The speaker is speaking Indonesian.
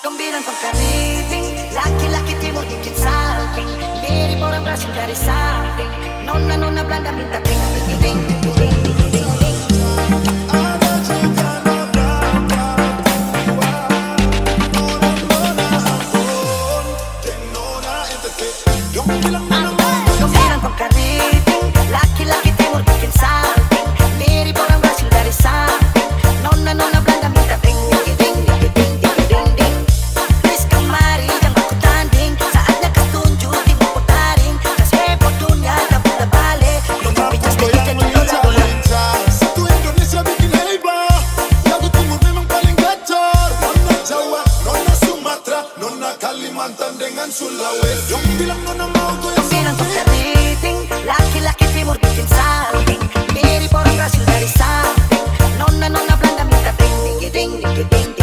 Dong bilang kau keriting, laki-laki timur bikin salting, mirip orang Brasil dari samping. Nona Belanda minta ding ding ding ding ding ding ding. Dong bilang kau keriting, laki-laki timur bikin salting, mirip orang Brasil dari samping. Nona Belanda minta ding ding ding ding ding ding ding. Please kemari jangan aku tanding, saatnya kau tunjuk timur putaring. Kasih dunia tak boleh balik. Satu Indonesia bikin heboh, lagu timur memang paling gacor. Nona Jawa, nona Sumatera, nona Kalimantan dengan Sulawesi. Dong bilang nona mau goyang. Bilang kau keriting, laki-laki timur bikin salting, mirip orang Brasil dari samping. Nona Belanda minta ding ding ding ding ding.